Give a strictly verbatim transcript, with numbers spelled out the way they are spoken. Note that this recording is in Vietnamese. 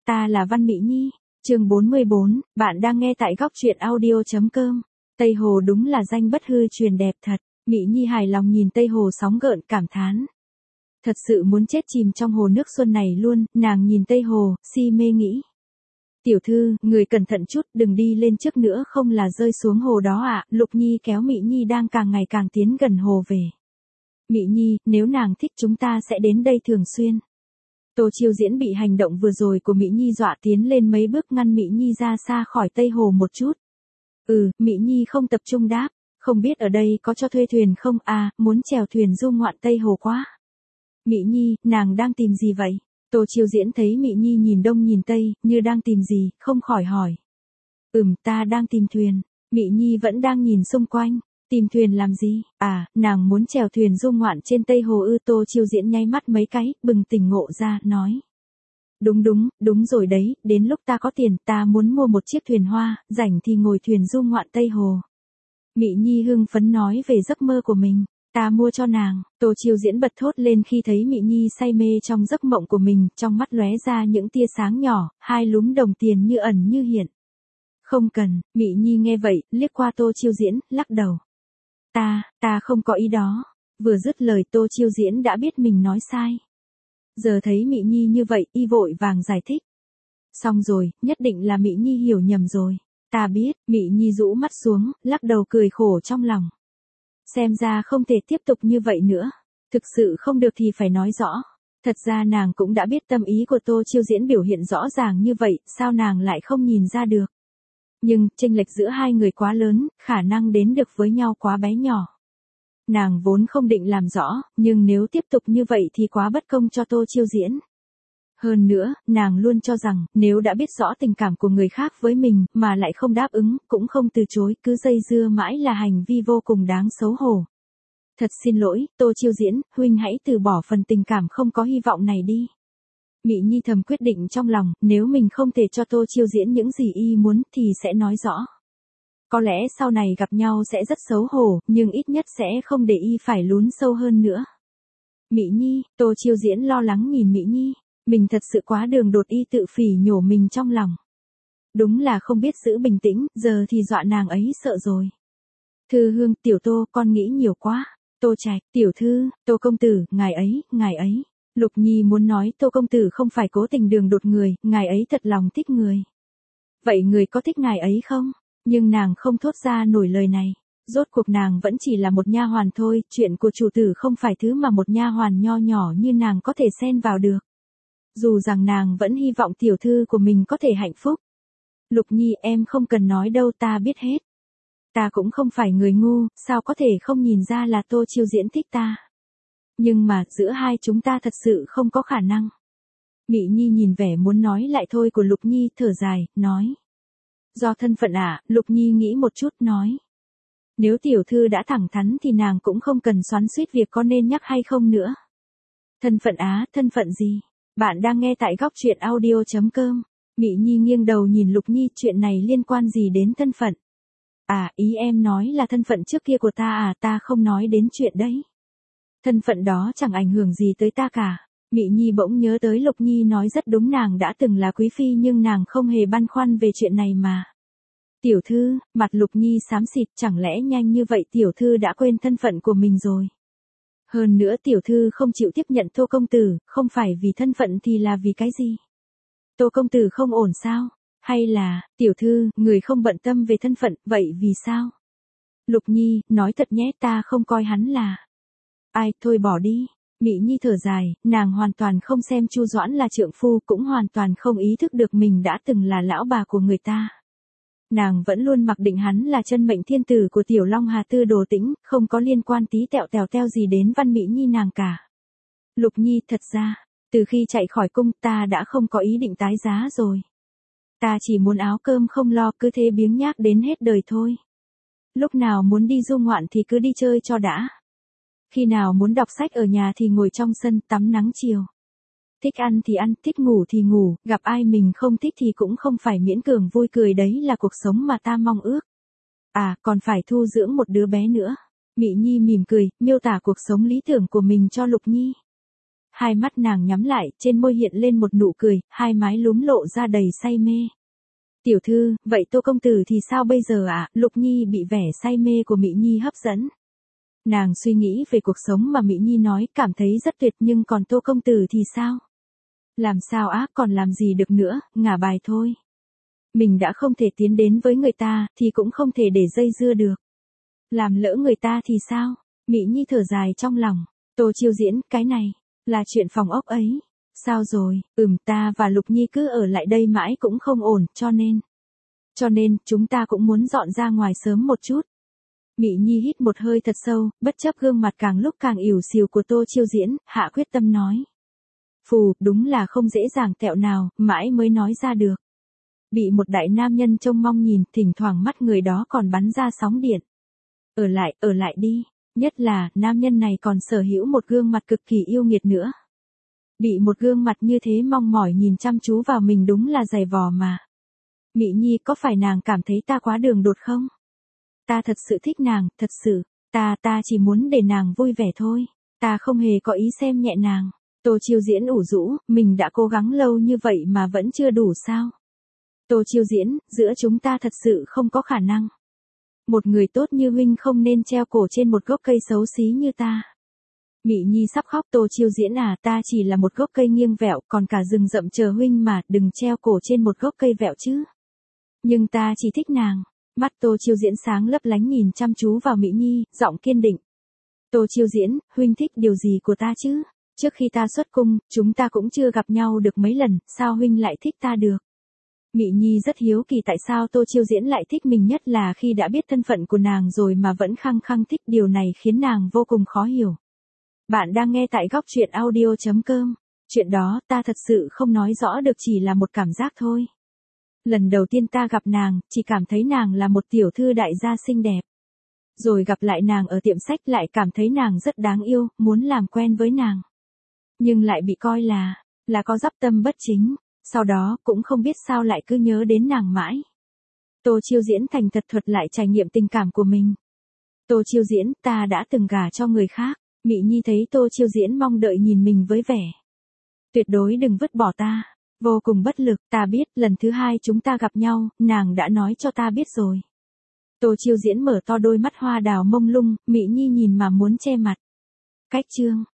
ta là Văn Mị Nhi. Chương bốn mươi bốn, bạn đang nghe tại góc truyện audio chấm com. Tây Hồ đúng là danh bất hư truyền đẹp thật. Mị Nhi hài lòng nhìn Tây Hồ sóng gợn cảm thán. Thật sự muốn chết chìm trong hồ nước xuân này luôn, nàng nhìn Tây Hồ, si mê nghĩ. Tiểu thư, người cẩn thận chút, đừng đi lên trước nữa không là rơi xuống hồ đó ạ. À. Lục Nhi kéo Mị Nhi đang càng ngày càng tiến gần hồ về. Mị Nhi, nếu nàng thích chúng ta sẽ đến đây thường xuyên. Tô Chiêu Diễn bị hành động vừa rồi của Mị Nhi dọa tiến lên mấy bước ngăn Mị Nhi ra xa khỏi Tây Hồ một chút. Ừ, Mị Nhi không tập trung đáp, không biết ở đây có cho thuê thuyền không à, muốn chèo thuyền du ngoạn Tây Hồ quá. Mị Nhi, nàng đang tìm gì vậy? Tô Chiêu Diễn thấy Mị Nhi nhìn đông nhìn tây, như đang tìm gì, không khỏi hỏi. Ừm, ta đang tìm thuyền. Mị Nhi vẫn đang nhìn xung quanh. Tìm thuyền làm gì? À, nàng muốn chèo thuyền du ngoạn trên Tây Hồ ư. Tô Chiêu Diễn nháy mắt mấy cái, bừng tỉnh ngộ ra, nói. Đúng đúng, đúng rồi đấy, đến lúc ta có tiền, ta muốn mua một chiếc thuyền hoa, rảnh thì ngồi thuyền du ngoạn Tây Hồ. Mị Nhi hưng phấn nói về giấc mơ của mình. Ta mua cho nàng. Tô Chiêu Diễn bật thốt lên khi thấy Mị Nhi say mê trong giấc mộng của mình, trong mắt lóe ra những tia sáng nhỏ, hai lúm đồng tiền như ẩn như hiện. Không cần. Mị Nhi nghe vậy, liếc qua Tô Chiêu Diễn, lắc đầu. Ta, ta không có ý đó. Vừa dứt lời Tô Chiêu Diễn đã biết mình nói sai. Giờ thấy Mị Nhi như vậy, y vội vàng giải thích. Xong rồi, nhất định là Mị Nhi hiểu nhầm rồi. Ta biết. Mị Nhi rũ mắt xuống, lắc đầu cười khổ trong lòng. Xem ra không thể tiếp tục như vậy nữa. Thực sự không được thì phải nói rõ. Thật ra nàng cũng đã biết tâm ý của Tô Chiêu Diễn biểu hiện rõ ràng như vậy, sao nàng lại không nhìn ra được. Nhưng, chênh lệch giữa hai người quá lớn, khả năng đến được với nhau quá bé nhỏ. Nàng vốn không định làm rõ, nhưng nếu tiếp tục như vậy thì quá bất công cho Tô Chiêu Diễn. Hơn nữa, nàng luôn cho rằng, nếu đã biết rõ tình cảm của người khác với mình, mà lại không đáp ứng, cũng không từ chối, cứ dây dưa mãi là hành vi vô cùng đáng xấu hổ. Thật xin lỗi, Tô Chiêu Diễn, huynh hãy từ bỏ phần tình cảm không có hy vọng này đi. Mị Nhi thầm quyết định trong lòng, nếu mình không thể cho Tô Chiêu Diễn những gì y muốn, thì sẽ nói rõ. Có lẽ sau này gặp nhau sẽ rất xấu hổ, nhưng ít nhất sẽ không để y phải lún sâu hơn nữa. Mị Nhi, Tô Chiêu Diễn lo lắng nhìn Mị Nhi. Mình thật sự quá đường đột, y tự phỉ nhổ mình trong lòng. Đúng là không biết giữ bình tĩnh, giờ thì dọa nàng ấy sợ rồi. Thư Hương, tiểu Tô, con nghĩ nhiều quá. Tô Trạch, tiểu thư, Tô công tử, ngài ấy, ngài ấy. Lục Nhi muốn nói Tô công tử không phải cố tình đường đột người, ngài ấy thật lòng thích người. Vậy người có thích ngài ấy không? Nhưng nàng không thốt ra nổi lời này. Rốt cuộc nàng vẫn chỉ là một nha hoàn thôi, chuyện của chủ tử không phải thứ mà một nha hoàn nho nhỏ như nàng có thể xen vào được. Dù rằng nàng vẫn hy vọng tiểu thư của mình có thể hạnh phúc. Lục Nhi, em không cần nói đâu, ta biết hết. Ta cũng không phải người ngu, sao có thể không nhìn ra là Tô Chiêu Diễn thích ta. Nhưng mà, giữa hai chúng ta thật sự không có khả năng. Mị Nhi nhìn vẻ muốn nói lại thôi của Lục Nhi, thở dài, nói. Do thân phận à, Lục Nhi nghĩ một chút, nói. Nếu tiểu thư đã thẳng thắn thì nàng cũng không cần xoắn xuýt việc có nên nhắc hay không nữa. Thân phận á, thân phận gì? Bạn đang nghe tại góc truyện audio chấm com. Mị Nhi nghiêng đầu nhìn Lục Nhi, chuyện này liên quan gì đến thân phận? À, ý em nói là thân phận trước kia của ta à, ta không nói đến chuyện đấy. Thân phận đó chẳng ảnh hưởng gì tới ta cả. Mị Nhi bỗng nhớ tới Lục Nhi nói rất đúng, nàng đã từng là quý phi nhưng nàng không hề băn khoăn về chuyện này mà. Tiểu thư, mặt Lục Nhi xám xịt, chẳng lẽ nhanh như vậy tiểu thư đã quên thân phận của mình rồi? Hơn nữa tiểu thư không chịu tiếp nhận Tô công tử, không phải vì thân phận thì là vì cái gì? Tô công tử không ổn sao? Hay là, tiểu thư, người không bận tâm về thân phận, vậy vì sao? Lục Nhi, nói thật nhé, ta không coi hắn là. Ai, thôi bỏ đi. Mị Nhi thở dài, nàng hoàn toàn không xem Chu Doãn là trượng phu, cũng hoàn toàn không ý thức được mình đã từng là lão bà của người ta. Nàng vẫn luôn mặc định hắn là chân mệnh thiên tử của Tiểu Long Hà Tư Đồ Tĩnh, không có liên quan tí tẹo tèo teo gì đến Văn Mị Nhi nàng cả. Lục Nhi, thật ra, từ khi chạy khỏi cung ta đã không có ý định tái giá rồi. Ta chỉ muốn áo cơm không lo, cứ thế biếng nhác đến hết đời thôi. Lúc nào muốn đi du ngoạn thì cứ đi chơi cho đã. Khi nào muốn đọc sách ở nhà thì ngồi trong sân tắm nắng chiều. Thích ăn thì ăn, thích ngủ thì ngủ, gặp ai mình không thích thì cũng không phải miễn cường vui cười, đấy là cuộc sống mà ta mong ước. À, còn phải thu dưỡng một đứa bé nữa. Mị Nhi mỉm cười, miêu tả cuộc sống lý tưởng của mình cho Lục Nhi. Hai mắt nàng nhắm lại, trên môi hiện lên một nụ cười, hai mái lúm lộ ra đầy say mê. Tiểu thư, vậy Tô công tử thì sao bây giờ ạ? À? Lục Nhi bị vẻ say mê của Mỹ Nhi hấp dẫn. Nàng suy nghĩ về cuộc sống mà Mỹ Nhi nói, cảm thấy rất tuyệt, nhưng còn Tô công tử thì sao? Làm sao á, còn làm gì được nữa, ngả bài thôi. Mình đã không thể tiến đến với người ta, thì cũng không thể để dây dưa được. Làm lỡ người ta thì sao? Mỹ Nhi thở dài trong lòng. Tô Chiêu Diễn, cái này, là chuyện phòng ốc ấy. Sao rồi, ừm ta và Lục Nhi cứ ở lại đây mãi cũng không ổn, cho nên. Cho nên, chúng ta cũng muốn dọn ra ngoài sớm một chút. Mỹ Nhi hít một hơi thật sâu, bất chấp gương mặt càng lúc càng ỉu xìu của Tô Chiêu Diễn, hạ quyết tâm nói. Phù, đúng là không dễ dàng tẹo nào, mãi mới nói ra được. Bị một đại nam nhân trông mong nhìn, thỉnh thoảng mắt người đó còn bắn ra sóng điện. Ở lại, ở lại đi, nhất là, nam nhân này còn sở hữu một gương mặt cực kỳ yêu nghiệt nữa. Bị một gương mặt như thế mong mỏi nhìn chăm chú vào mình đúng là dày vò mà. Mỹ Nhi, có phải nàng cảm thấy ta quá đường đột không? Ta thật sự thích nàng, thật sự, ta, ta chỉ muốn để nàng vui vẻ thôi, ta không hề có ý xem nhẹ nàng. Tô Chiêu Diễn ủ rũ, mình đã cố gắng lâu như vậy mà vẫn chưa đủ sao? Tô Chiêu Diễn, giữa chúng ta thật sự không có khả năng. Một người tốt như huynh không nên treo cổ trên một gốc cây xấu xí như ta. Mỹ Nhi sắp khóc. Tô Chiêu Diễn à, ta chỉ là một gốc cây nghiêng vẹo, còn cả rừng rậm chờ huynh mà, đừng treo cổ trên một gốc cây vẹo chứ. Nhưng ta chỉ thích nàng. Mắt Tô Chiêu Diễn sáng lấp lánh nhìn chăm chú vào Mỹ Nhi, giọng kiên định. Tô Chiêu Diễn, huynh thích điều gì của ta chứ? Trước khi ta xuất cung, chúng ta cũng chưa gặp nhau được mấy lần, sao huynh lại thích ta được? Mỹ Nhi rất hiếu kỳ tại sao Tô Chiêu Diễn lại thích mình, nhất là khi đã biết thân phận của nàng rồi mà vẫn khăng khăng thích, điều này khiến nàng vô cùng khó hiểu. Bạn đang nghe tại góc truyện audio chấm com. Chuyện đó, ta thật sự không nói rõ được, chỉ là một cảm giác thôi. Lần đầu tiên ta gặp nàng, chỉ cảm thấy nàng là một tiểu thư đại gia xinh đẹp. Rồi gặp lại nàng ở tiệm sách lại cảm thấy nàng rất đáng yêu, muốn làm quen với nàng. Nhưng lại bị coi là, là có dắp tâm bất chính. Sau đó, cũng không biết sao lại cứ nhớ đến nàng mãi. Tô Chiêu Diễn thành thật thuật lại trải nghiệm tình cảm của mình. Tô Chiêu Diễn, ta đã từng gả cho người khác. Mỹ Nhi thấy Tô Chiêu Diễn mong đợi nhìn mình với vẻ. Tuyệt đối đừng vứt bỏ ta. Vô cùng bất lực, ta biết, lần thứ hai chúng ta gặp nhau, nàng đã nói cho ta biết rồi. Tô Chiêu Diễn mở to đôi mắt hoa đào mông lung, Mỹ Nhi nhìn mà muốn che mặt. Cách chương.